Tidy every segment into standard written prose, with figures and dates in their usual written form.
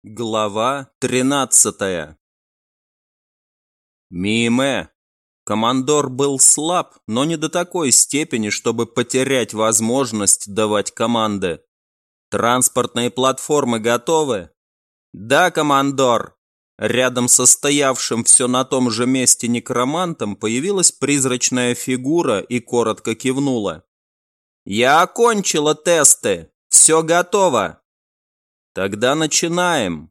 Глава 13. Миме. Командор был слаб, но не до такой степени, чтобы потерять возможность давать команды. Транспортные платформы готовы? Да, командор. Рядом со стоявшим все на том же месте некромантом появилась призрачная фигура и коротко кивнула. Я окончила тесты. Все готово. Тогда начинаем.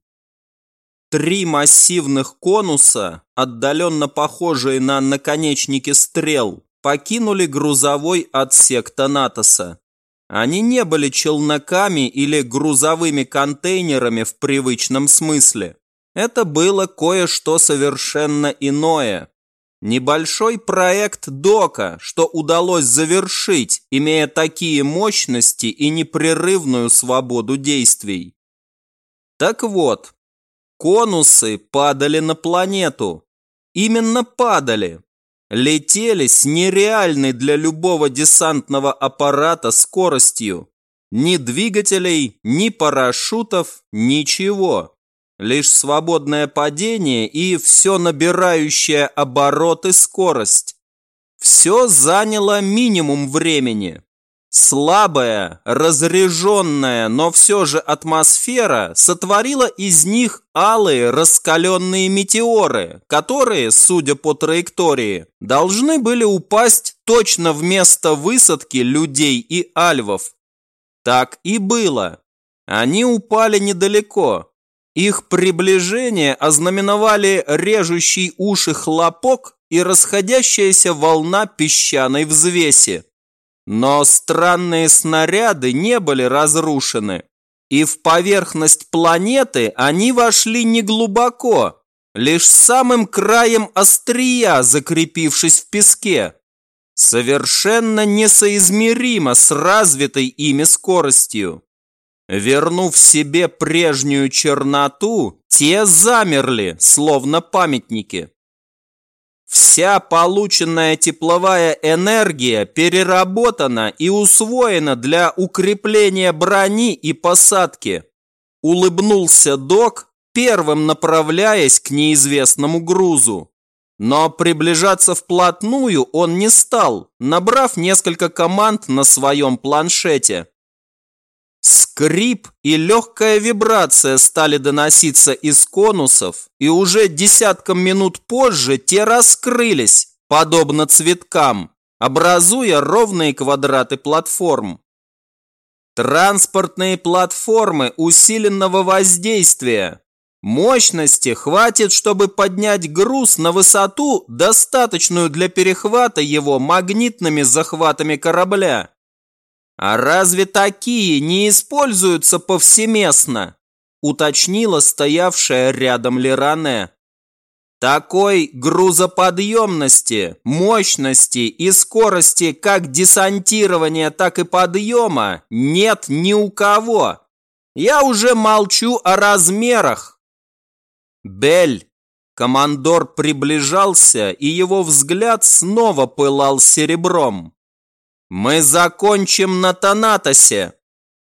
3 массивных конуса, отдаленно похожие на наконечники стрел, покинули грузовой отсек Танатоса. Они не были челноками или грузовыми контейнерами в привычном смысле. Это было кое-что совершенно иное. Небольшой проект дока, что удалось завершить, имея такие мощности и непрерывную свободу действий. Так вот, конусы падали на планету. Именно падали. Летели с нереальной для любого десантного аппарата скоростью. Ни двигателей, ни парашютов, ничего. Лишь свободное падение и все набирающая обороты скорость. Все заняло минимум времени. Слабая, разряженная, но все же атмосфера сотворила из них алые раскаленные метеоры, которые, судя по траектории, должны были упасть точно в место высадки людей и альвов. Так и было. Они упали недалеко. Их приближение ознаменовали режущий уши хлопок и расходящаяся волна песчаной взвеси. Но странные снаряды не были разрушены, и в поверхность планеты они вошли неглубоко, лишь самым краем острия закрепившись в песке, совершенно несоизмеримо с развитой ими скоростью. Вернув себе прежнюю черноту, те замерли, словно памятники. Вся полученная тепловая энергия переработана и усвоена для укрепления брони и посадки. Улыбнулся док, первым направляясь к неизвестному грузу. Но приближаться вплотную он не стал, набрав несколько команд на своем планшете. Скрип и легкая вибрация стали доноситься из конусов, и уже десятком минут позже те раскрылись, подобно цветкам, образуя ровные квадраты платформ. Транспортные платформы усиленного воздействия. Мощности хватит, чтобы поднять груз на высоту, достаточную для перехвата его магнитными захватами корабля. «А разве такие не используются повсеместно?» – уточнила стоявшая рядом Леране. «Такой грузоподъемности, мощности и скорости как десантирования, так и подъема нет ни у кого. Я уже молчу о размерах». «Бель!» – командор приближался, и его взгляд снова пылал серебром. «Мы закончим на Танатосе!»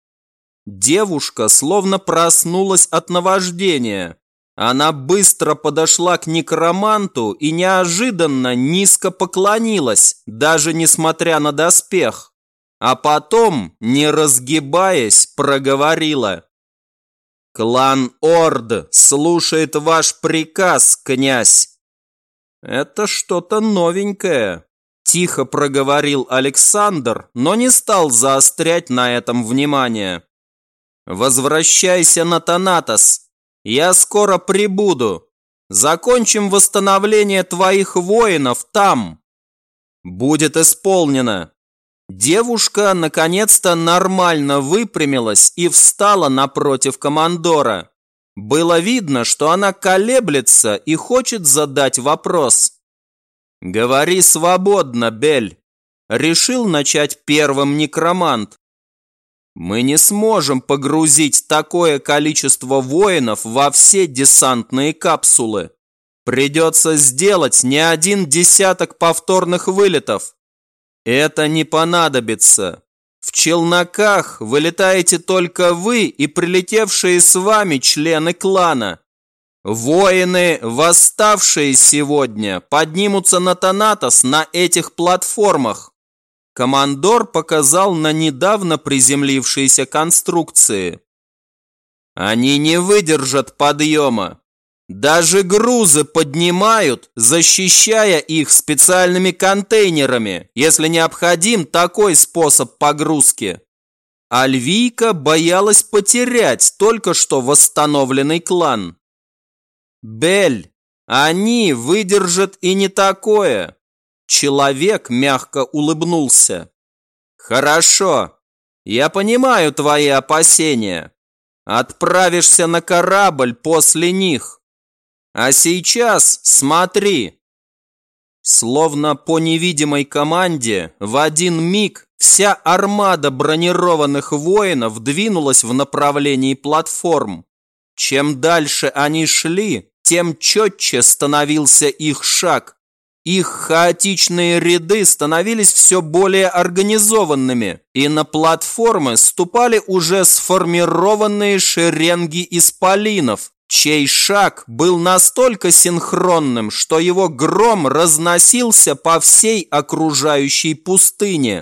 Девушка словно проснулась от наваждения. Она быстро подошла к некроманту и неожиданно низко поклонилась, даже несмотря на доспех. А потом, не разгибаясь, проговорила. «Клан Орд слушает ваш приказ, князь!» «Это что-то новенькое!» Тихо проговорил Александр, но не стал заострять на этом внимание. «Возвращайся на Танатос. Я скоро прибуду. Закончим восстановление твоих воинов там». «Будет исполнено». Девушка наконец-то нормально выпрямилась и встала напротив командора. Было видно, что она колеблется и хочет задать вопрос. «Говори свободно, Бель», – решил начать первым некромант. «Мы не сможем погрузить такое количество воинов во все десантные капсулы. Придется сделать не 1 десяток повторных вылетов. Это не понадобится. В челноках вылетаете только вы и прилетевшие с вами члены клана. Воины, восставшие сегодня, поднимутся на Танатос на этих платформах. Командор показал на недавно приземлившиеся конструкции. Они не выдержат подъема. Даже грузы поднимают, защищая их специальными контейнерами, если необходим такой способ погрузки. Альвийка боялась потерять только что восстановленный клан. Бель, они выдержат и не такое. Человек мягко улыбнулся. Хорошо, я понимаю твои опасения. Отправишься на корабль после них. А сейчас смотри. Словно по невидимой команде, в один миг вся армада бронированных воинов двинулась в направлении платформ. Чем дальше они шли, тем четче становился их шаг. Их хаотичные ряды становились все более организованными, и на платформы ступали уже сформированные шеренги исполинов, чей шаг был настолько синхронным, что его гром разносился по всей окружающей пустыне.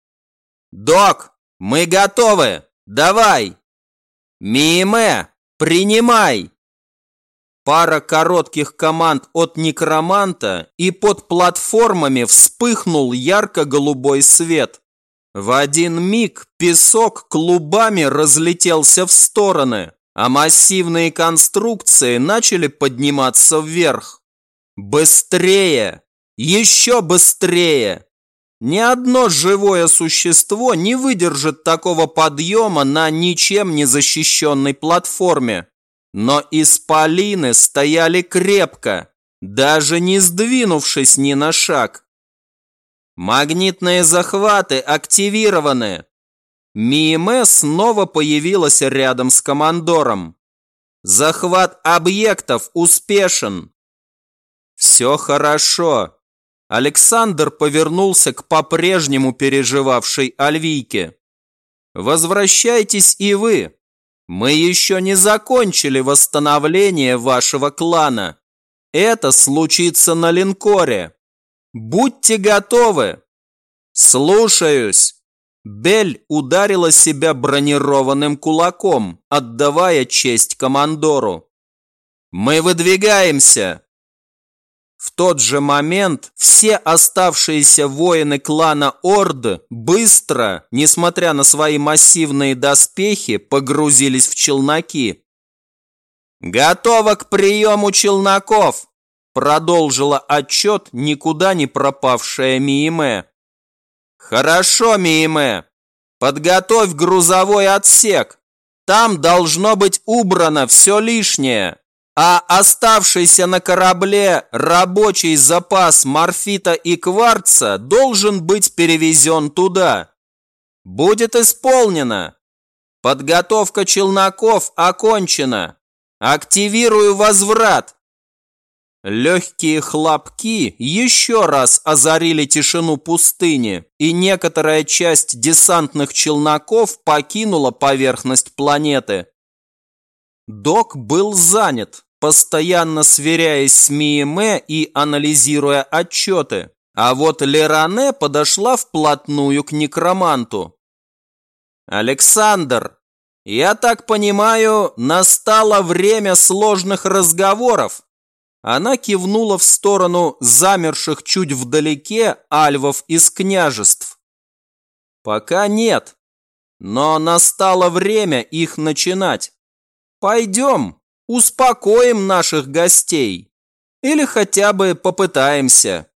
«Док, мы готовы! Давай! Миме, принимай!» Пара коротких команд от некроманта, и под платформами вспыхнул ярко-голубой свет. В один миг песок клубами разлетелся в стороны, а массивные конструкции начали подниматься вверх. Быстрее! Еще быстрее! Ни одно живое существо не выдержит такого подъема на ничем не защищенной платформе. Но исполины стояли крепко, даже не сдвинувшись ни на шаг. Магнитные захваты активированы. Миме снова появилась рядом с командором. Захват объектов успешен. Все хорошо. Александр повернулся к по-прежнему переживавшей Альвийке. Возвращайтесь и вы. Мы еще не закончили восстановление вашего клана. Это случится на линкоре. Будьте готовы. Слушаюсь. Бель ударила себя бронированным кулаком, отдавая честь командору. Мы выдвигаемся. В тот же момент все оставшиеся воины клана Орд быстро, несмотря на свои массивные доспехи, погрузились в челноки. «Готово к приему челноков!» – продолжила отчет никуда не пропавшая Миме. «Хорошо, Миме. Подготовь грузовой отсек. Там должно быть убрано все лишнее. А оставшийся на корабле рабочий запас морфита и кварца должен быть перевезен туда. Будет исполнено. Подготовка челноков окончена. Активирую возврат». Легкие хлопки еще раз озарили тишину пустыни, и некоторая часть десантных челноков покинула поверхность планеты. Док был занят, постоянно сверяясь с Миме и анализируя отчеты, а вот Леране подошла вплотную к некроманту. «Александр, я так понимаю, настало время сложных разговоров?» Она кивнула в сторону замерших чуть вдалеке альвов из княжеств. «Пока нет, но настало время их начинать. Пойдем, успокоим наших гостей. Или хотя бы попытаемся».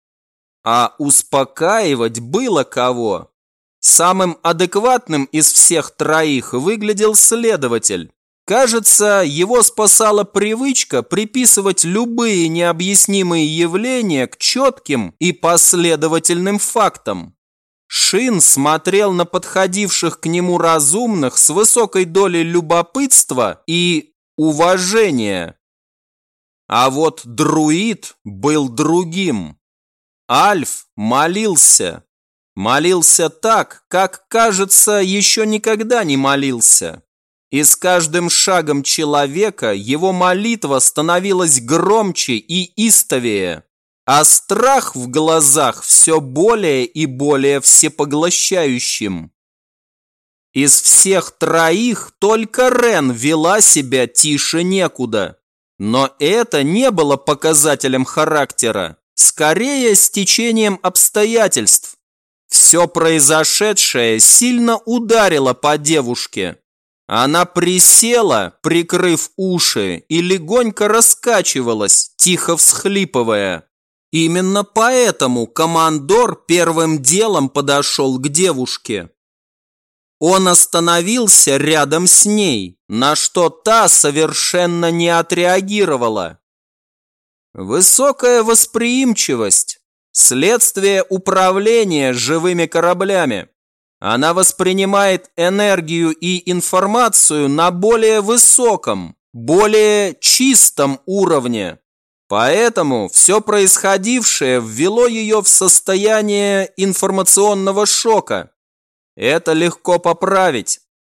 А успокаивать было кого. Самым адекватным из всех троих выглядел следователь. Кажется, его спасала привычка приписывать любые необъяснимые явления к четким и последовательным фактам. Шин смотрел на подходивших к нему разумных с высокой долей любопытства и уважения. А вот друид был другим. Альф молился. Молился так, как, кажется, еще никогда не молился. И с каждым шагом человека его молитва становилась громче и истовее, а страх в глазах все более и более всепоглощающим. Из всех троих только Рен вела себя тише некуда. Но это не было показателем характера, скорее стечением обстоятельств. Все произошедшее сильно ударило по девушке. Она присела, прикрыв уши, и легонько раскачивалась, тихо всхлипывая. Именно поэтому командор первым делом подошел к девушке. Он остановился рядом с ней, на что та совершенно не отреагировала. Высокая восприимчивость – следствие управления живыми кораблями. Она воспринимает энергию и информацию на более высоком, более чистом уровне. Поэтому все происходившее ввело ее в состояние информационного шока. Это легко поправить.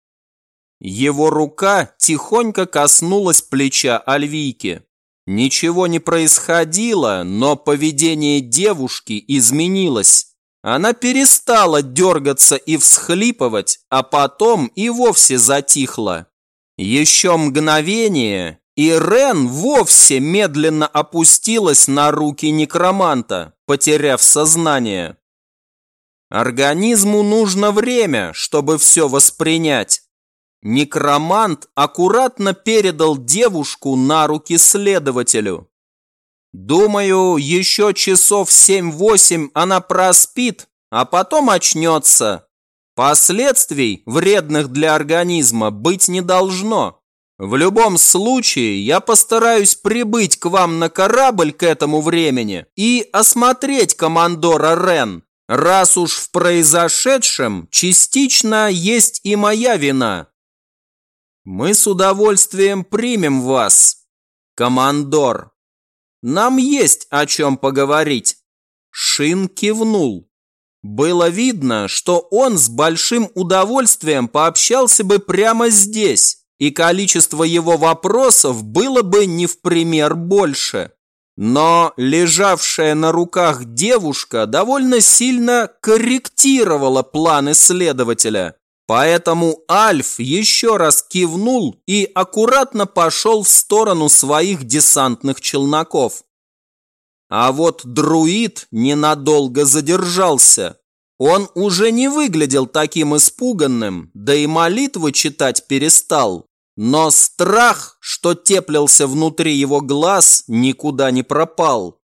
Его рука тихонько коснулась плеча Альвийки. Ничего не происходило, но поведение девушки изменилось. Она перестала дергаться и всхлипывать, а потом и вовсе затихла. Еще мгновение, и Рен вовсе медленно опустилась на руки некроманта, потеряв сознание. Организму нужно время, чтобы все воспринять. Некромант аккуратно передал девушку на руки следователю. Думаю, еще часов 7-8 она проспит, а потом очнется. Последствий, вредных для организма, быть не должно. В любом случае, я постараюсь прибыть к вам на корабль к этому времени и осмотреть командора Рен, раз уж в произошедшем частично есть и моя вина. Мы с удовольствием примем вас, командор. Нам есть о чем поговорить. Шин кивнул. Было видно, что он с большим удовольствием пообщался бы прямо здесь, и количество его вопросов было бы не в пример больше. Но лежавшая на руках девушка довольно сильно корректировала планы следователя. Поэтому Альф еще раз кивнул и аккуратно пошел в сторону своих десантных челноков. А вот друид ненадолго задержался. Он уже не выглядел таким испуганным, да и молитвы читать перестал. Но страх, что теплился внутри его глаз, никуда не пропал.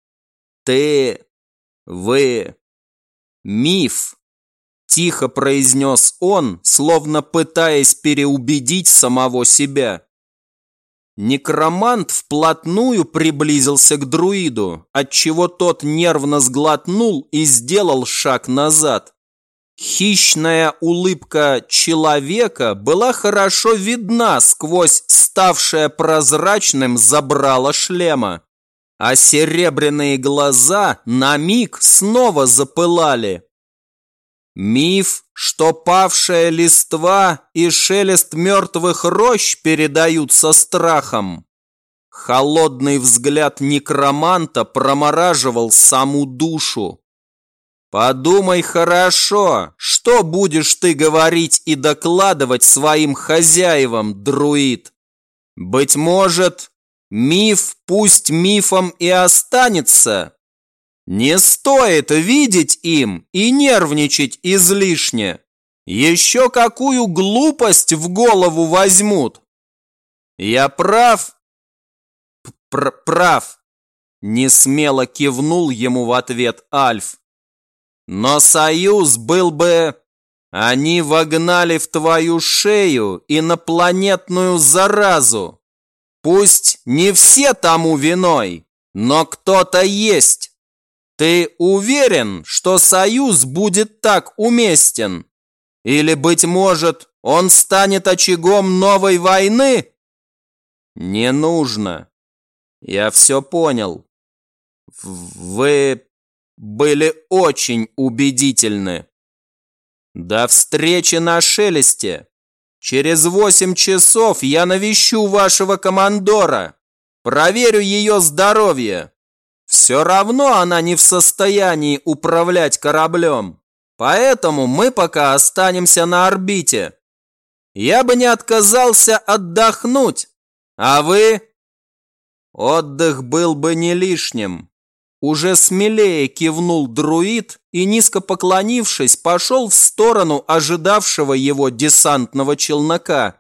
Вы... миф. Тихо произнес он, словно пытаясь переубедить самого себя. Некромант вплотную приблизился к друиду, отчего тот нервно сглотнул и сделал шаг назад. Хищная улыбка человека была хорошо видна сквозь ставшее прозрачным забрало шлема, а серебряные глаза на миг снова запылали. Миф, что павшая листва и шелест мертвых рощ передаются страхом. Холодный взгляд некроманта промораживал саму душу. Подумай хорошо, что будешь ты говорить и докладывать своим хозяевам, друид. Быть может, миф пусть мифом и останется. Не стоит видеть им и нервничать излишне. Еще какую глупость в голову возьмут. Я прав? Прав. Несмело кивнул ему в ответ Альф. Но союз был бы... Они вогнали в твою шею инопланетную заразу. Пусть не все тому виной, но кто-то есть. Ты уверен, что союз будет так уместен? Или, быть может, он станет очагом новой войны? Не нужно. Я все понял. Вы были очень убедительны. До встречи на Шелесте. Через 8 часов я навещу вашего командора. Проверю ее здоровье. Все равно она не в состоянии управлять кораблем. Поэтому мы пока останемся на орбите. Я бы не отказался отдохнуть. А вы? Отдых был бы не лишним. Уже смелее кивнул друид и, низко поклонившись, пошел в сторону ожидавшего его десантного челнока.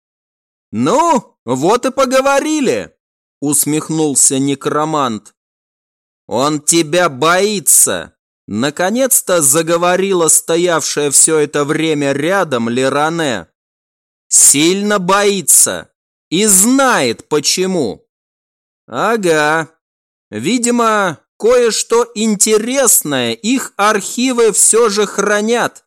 «Ну, вот и поговорили», – усмехнулся некромант. «Он тебя боится», – наконец-то заговорила стоявшая все это время рядом Леране. «Сильно боится и знает почему». «Ага, видимо, кое-что интересное их архивы все же хранят.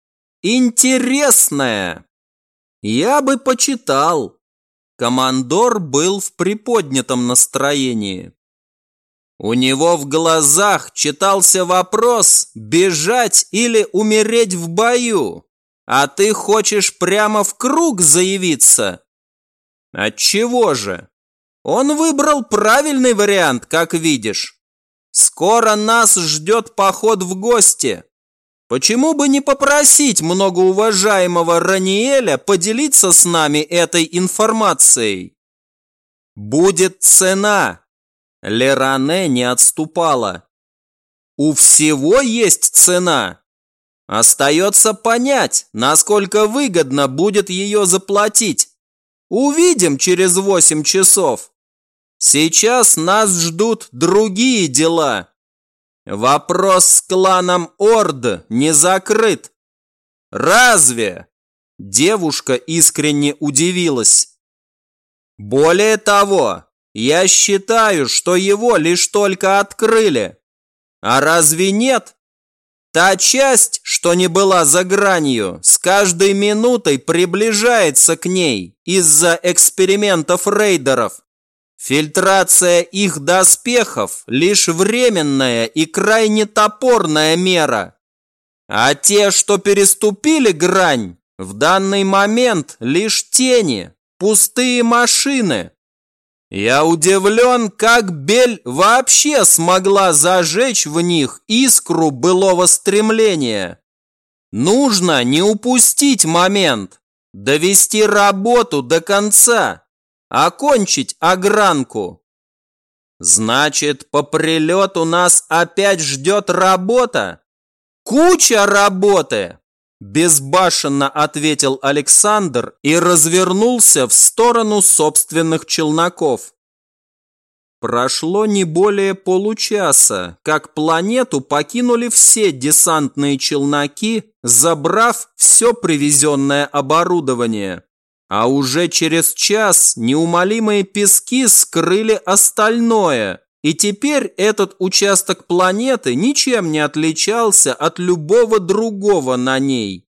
Интересное. Я бы почитал». Командор был в приподнятом настроении. У него в глазах читался вопрос, бежать или умереть в бою. А ты хочешь прямо в круг заявиться? Отчего же? Он выбрал правильный вариант, как видишь. Скоро нас ждет поход в гости. Почему бы не попросить многоуважаемого Раниэля поделиться с нами этой информацией? Будет цена. Леране не отступала. У всего есть цена. Остается понять, насколько выгодно будет ее заплатить. Увидим через 8 часов. Сейчас нас ждут другие дела. Вопрос с кланом Орд не закрыт. Разве? Девушка искренне удивилась. Более того, я считаю, что его лишь только открыли. А разве нет? Та часть, что не была за гранью, с каждой минутой приближается к ней из-за экспериментов рейдеров. Фильтрация их доспехов – лишь временная и крайне топорная мера. А те, что переступили грань, в данный момент лишь тени, пустые машины. Я удивлен, как Бель вообще смогла зажечь в них искру былого стремления. Нужно не упустить момент, довести работу до конца, окончить огранку. Значит, по прилету нас опять ждет работа? Куча работы! Безбашенно ответил Александр и развернулся в сторону собственных челноков. Прошло не более получаса, как планету покинули все десантные челноки, забрав все привезенное оборудование. А уже через час неумолимые пески скрыли остальное, и теперь этот участок планеты ничем не отличался от любого другого на ней.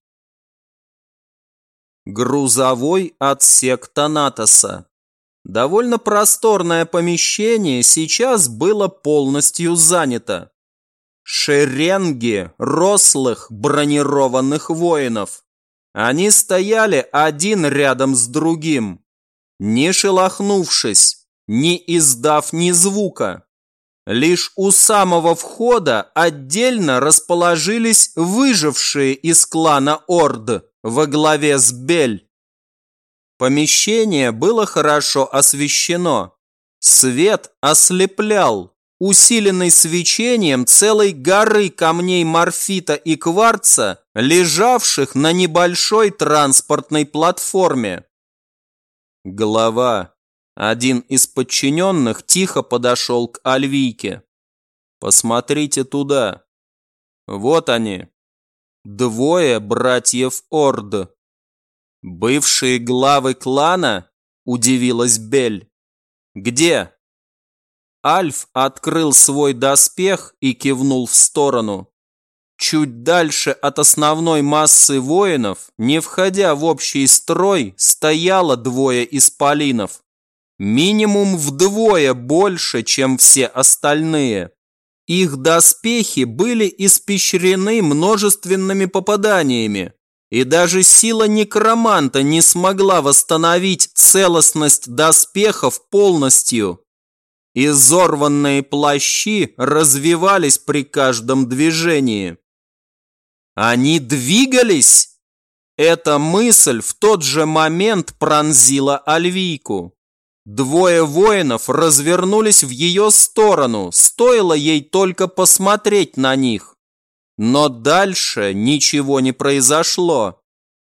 Грузовой отсек Танатоса. Довольно просторное помещение сейчас было полностью занято. Шеренги рослых бронированных воинов. Они стояли один рядом с другим, не шелохнувшись, не издав ни звука. Лишь у самого входа отдельно расположились выжившие из клана Орд во главе с Бель. Помещение было хорошо освещено. Свет ослеплял, усиленный свечением целой горы камней морфита и кварца, лежавших на небольшой транспортной платформе. Глава, один из подчиненных, тихо подошел к Альвийке. «Посмотрите туда. Вот они. Двое братьев Орд». «Бывшие главы клана?» – удивилась Бель. «Где?» Альф открыл свой доспех и кивнул в сторону. Чуть дальше от основной массы воинов, не входя в общий строй, стояло двое исполинов. Минимум вдвое больше, чем все остальные. Их доспехи были испещрены множественными попаданиями, и даже сила некроманта не смогла восстановить целостность доспехов полностью. Изорванные плащи развивались при каждом движении. Они двигались? Эта мысль в тот же момент пронзила Альвийку. Двое воинов развернулись в ее сторону, стоило ей только посмотреть на них. Но дальше ничего не произошло.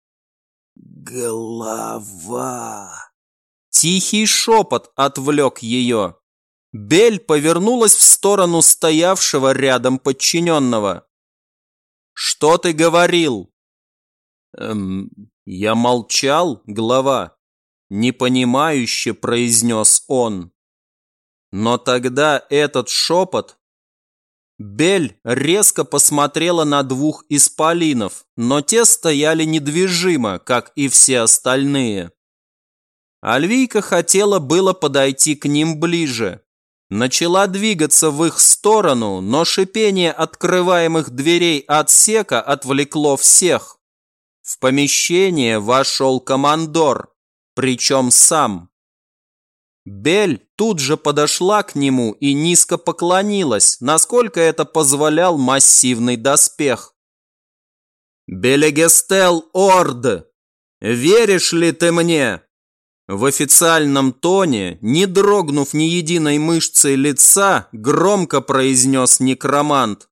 «Голова!» Тихий шепот отвлек ее. Бель повернулась в сторону стоявшего рядом подчиненного. «Что ты говорил?» «Я молчал, глава», – непонимающе произнес он. Но тогда этот шепот... Бель резко посмотрела на двух исполинов, но те стояли недвижимо, как и все остальные. Альвийка хотела было подойти к ним ближе. Начала двигаться в их сторону, но шипение открываемых дверей отсека отвлекло всех. В помещение вошел командор, причем сам. Бель тут же подошла к нему и низко поклонилась, насколько это позволял массивный доспех. «Белегестел Орд, веришь ли ты мне?» В официальном тоне, не дрогнув ни единой мышцей лица, громко произнес некромант.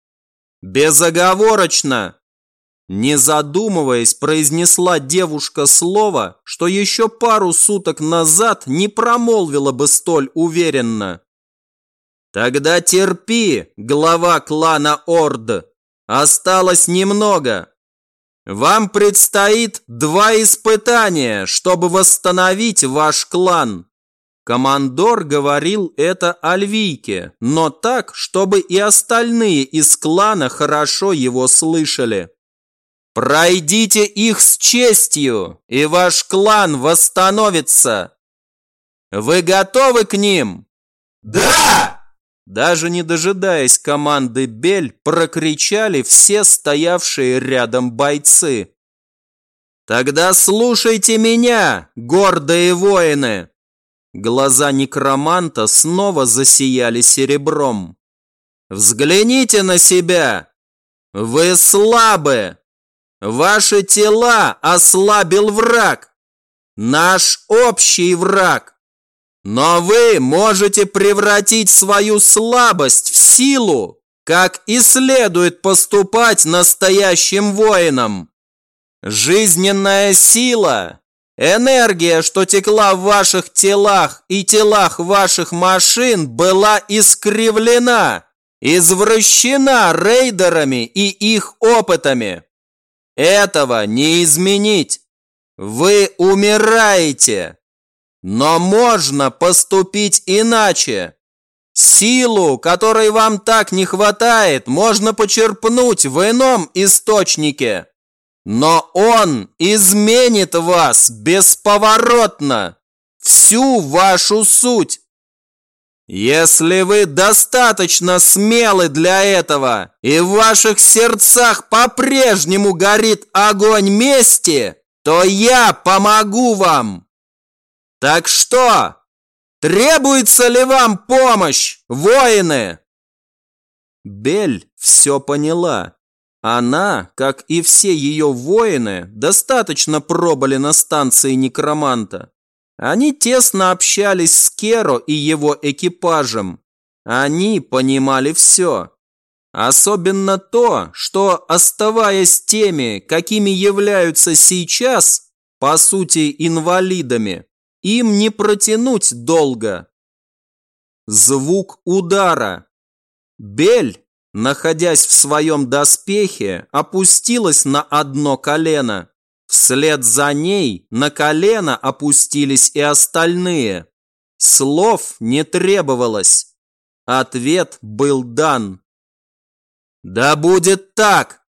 «Безоговорочно!» Не задумываясь, произнесла девушка слово, что еще пару суток назад не промолвила бы столь уверенно. «Тогда терпи, глава клана Орд. Осталось немного. Вам предстоит 2 испытания, чтобы восстановить ваш клан». Командор говорил это Альвийке, но так, чтобы и остальные из клана хорошо его слышали. «Пройдите их с честью, и ваш клан восстановится. Вы готовы к ним?» «Да!» Даже не дожидаясь команды Бель, прокричали все стоявшие рядом бойцы. «Тогда слушайте меня, гордые воины!» Глаза некроманта снова засияли серебром. «Взгляните на себя! Вы слабы! Ваши тела ослабил враг, наш общий враг. Но вы можете превратить свою слабость в силу, как и следует поступать настоящим воинам. Жизненная сила, энергия, что текла в ваших телах и телах ваших машин, была искривлена, извращена рейдерами и их опытами. Этого не изменить. Вы умираете. Но можно поступить иначе. Силу, которой вам так не хватает, можно почерпнуть в ином источнике. Но он изменит вас бесповоротно, всю вашу суть. Если вы достаточно смелы для этого, и в ваших сердцах по-прежнему горит огонь мести, то я помогу вам. Так что, требуется ли вам помощь, воины?» Бель все поняла. Она, как и все ее воины, достаточно пробыли на станции некроманта. Они тесно общались с Керо и его экипажем. Они понимали все. Особенно то, что, оставаясь теми, какими являются сейчас, по сути инвалидами, им не протянуть долго. Звук удара. Бель, находясь в своем доспехе, опустилась на одно колено. Вслед за ней на колено опустились и остальные. Слов не требовалось. Ответ был дан. «Да будет так!»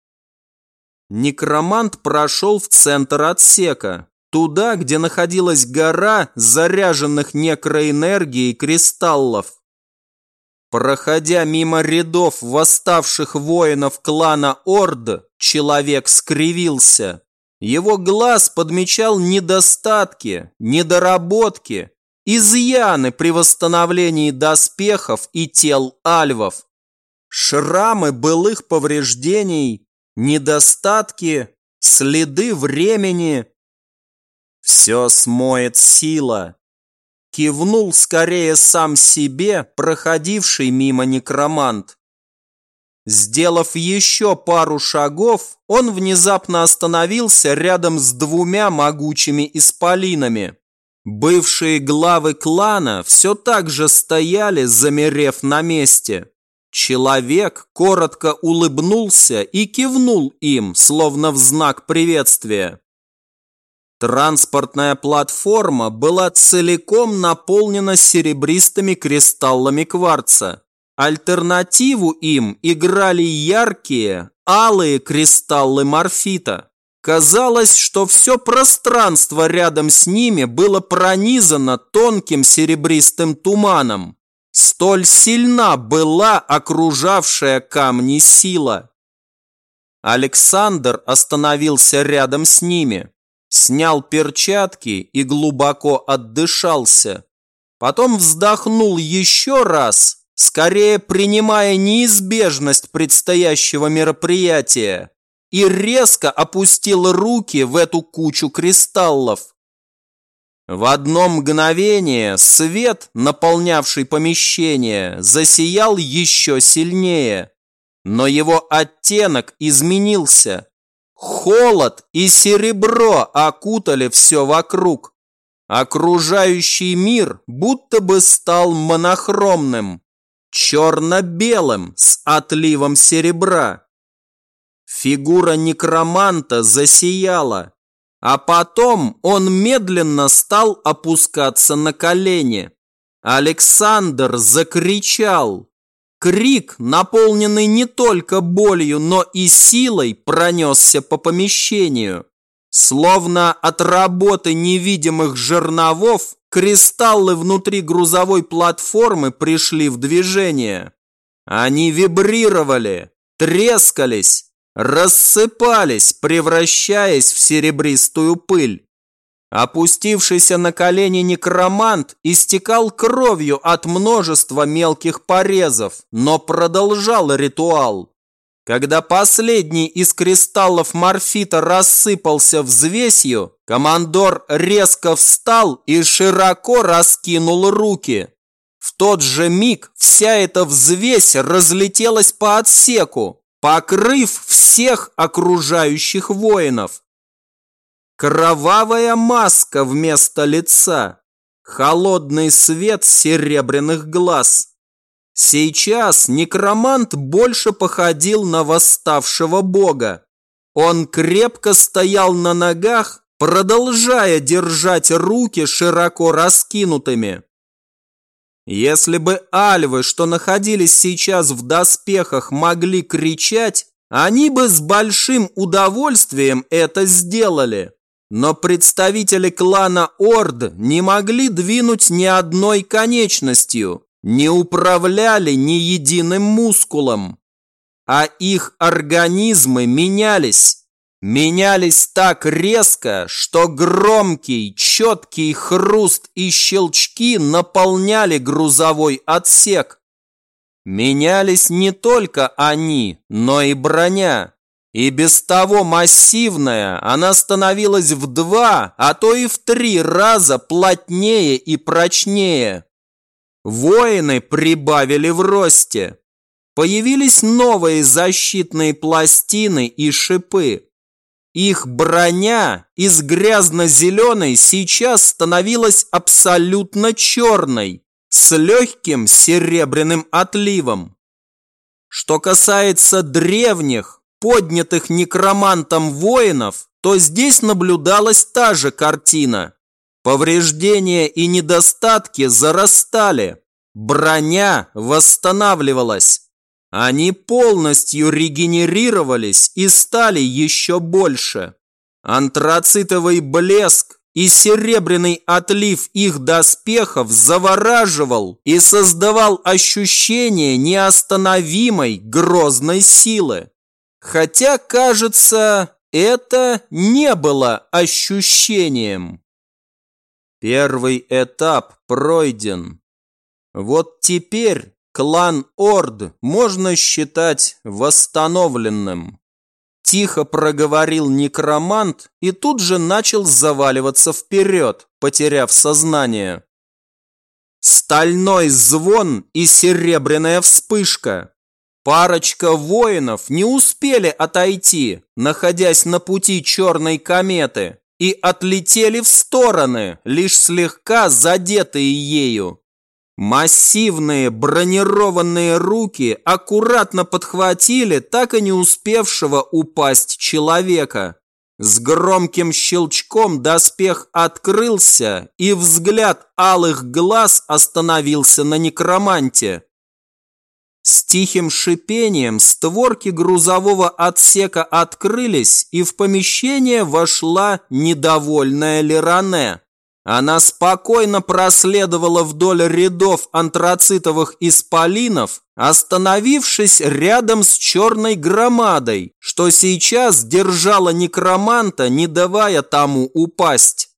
Некромант прошел в центр отсека, туда, где находилась гора заряженных некроэнергией кристаллов. Проходя мимо рядов восставших воинов клана Орд, человек скривился. Его глаз подмечал недостатки, недоработки, изъяны при восстановлении доспехов и тел альвов. Шрамы былых повреждений, недостатки, следы времени. Все смоет сила. Кивнул скорее сам себе, проходивший мимо некромант. Сделав еще пару шагов, он внезапно остановился рядом с двумя могучими исполинами. Бывшие главы клана все так же стояли, замерев на месте. Человек коротко улыбнулся и кивнул им, словно в знак приветствия. Транспортная платформа была целиком наполнена серебристыми кристаллами кварца. Альтернативу им играли яркие, алые кристаллы морфита. Казалось, что все пространство рядом с ними было пронизано тонким серебристым туманом. Столь сильна была окружавшая камни сила. Александр остановился рядом с ними, снял перчатки и глубоко отдышался. Потом вздохнул еще раз, скорее принимая неизбежность предстоящего мероприятия, и резко опустил руки в эту кучу кристаллов. В одно мгновение свет, наполнявший помещение, засиял еще сильнее, но его оттенок изменился. Холод и серебро окутали все вокруг. Окружающий мир будто бы стал монохромным, черно-белым с отливом серебра. Фигура некроманта засияла, а потом он медленно стал опускаться на колени. Александр закричал. Крик, наполненный не только болью, но и силой, пронесся по помещению. Словно от работы невидимых жерновов, кристаллы внутри грузовой платформы пришли в движение. Они вибрировали, трескались, рассыпались, превращаясь в серебристую пыль. Опустившийся на колени некромант истекал кровью от множества мелких порезов, но продолжал ритуал. Когда последний из кристаллов морфита рассыпался взвесью, командор резко встал и широко раскинул руки. В тот же миг вся эта взвесь разлетелась по отсеку, покрыв всех окружающих воинов. Кровавая маска вместо лица, холодный свет серебряных глаз. Сейчас некромант больше походил на восставшего бога. Он крепко стоял на ногах, продолжая держать руки широко раскинутыми. Если бы альвы, что находились сейчас в доспехах, могли кричать, они бы с большим удовольствием это сделали. Но представители клана Орд не могли двинуть ни одной конечностью, не управляли ни единым мускулом. А их организмы менялись. Менялись так резко, что громкий, четкий хруст и щелчки наполняли грузовой отсек. Менялись не только они, но и броня. И без того массивная, она становилась в 2, а то и в 3 раза плотнее и прочнее. Воины прибавили в росте. Появились новые защитные пластины и шипы. Их броня из грязно-зеленой сейчас становилась абсолютно черной, с легким серебряным отливом. Что касается древних, поднятых некромантом воинов, то здесь наблюдалась та же картина. Повреждения и недостатки зарастали, броня восстанавливалась. Они полностью регенерировались и стали еще больше. Антрацитовый блеск, и серебряный отлив их доспехов завораживал и создавал ощущение неостановимой грозной силы. Хотя, кажется, это не было ощущением. Первый этап пройден. Вот теперь клан Орд можно считать восстановленным. Тихо проговорил некромант и тут же начал заваливаться вперед, потеряв сознание. Стальной звон и серебряная вспышка. Парочка воинов не успели отойти, находясь на пути черной кометы, и отлетели в стороны, лишь слегка задетые ею. Массивные бронированные руки аккуратно подхватили так и не успевшего упасть человека. С громким щелчком доспех открылся, и взгляд алых глаз остановился на некроманте. С тихим шипением створки грузового отсека открылись, и в помещение вошла недовольная Леране. Она спокойно проследовала вдоль рядов антрацитовых исполинов, остановившись рядом с черной громадой, что сейчас держала некроманта, не давая тому упасть.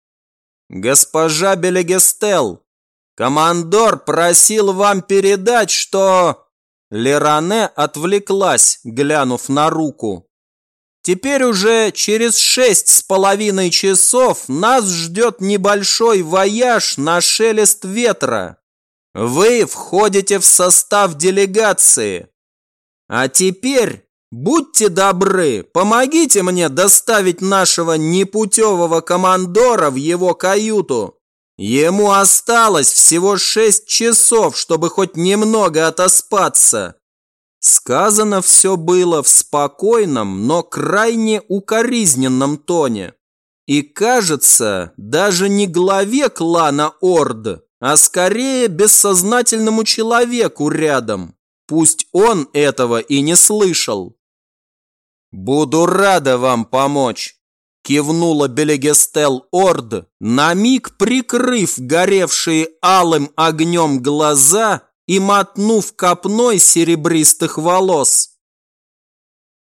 «Госпожа Белегестел, командор просил вам передать, что...» Леране отвлеклась, глянув на руку. «Теперь уже через 6,5 часов нас ждет небольшой вояж на шелест ветра. Вы входите в состав делегации. А теперь, будьте добры, помогите мне доставить нашего непутевого командора в его каюту. Ему осталось всего 6 часов, чтобы хоть немного отоспаться». Сказано все было в спокойном, но крайне укоризненном тоне. И кажется, даже не главе клана Орд, а скорее бессознательному человеку рядом. Пусть он этого и не слышал. «Буду рада вам помочь», – кивнула Белегестел Орд, на миг прикрыв горевшие алым огнем глаза и мотнув копной серебристых волос.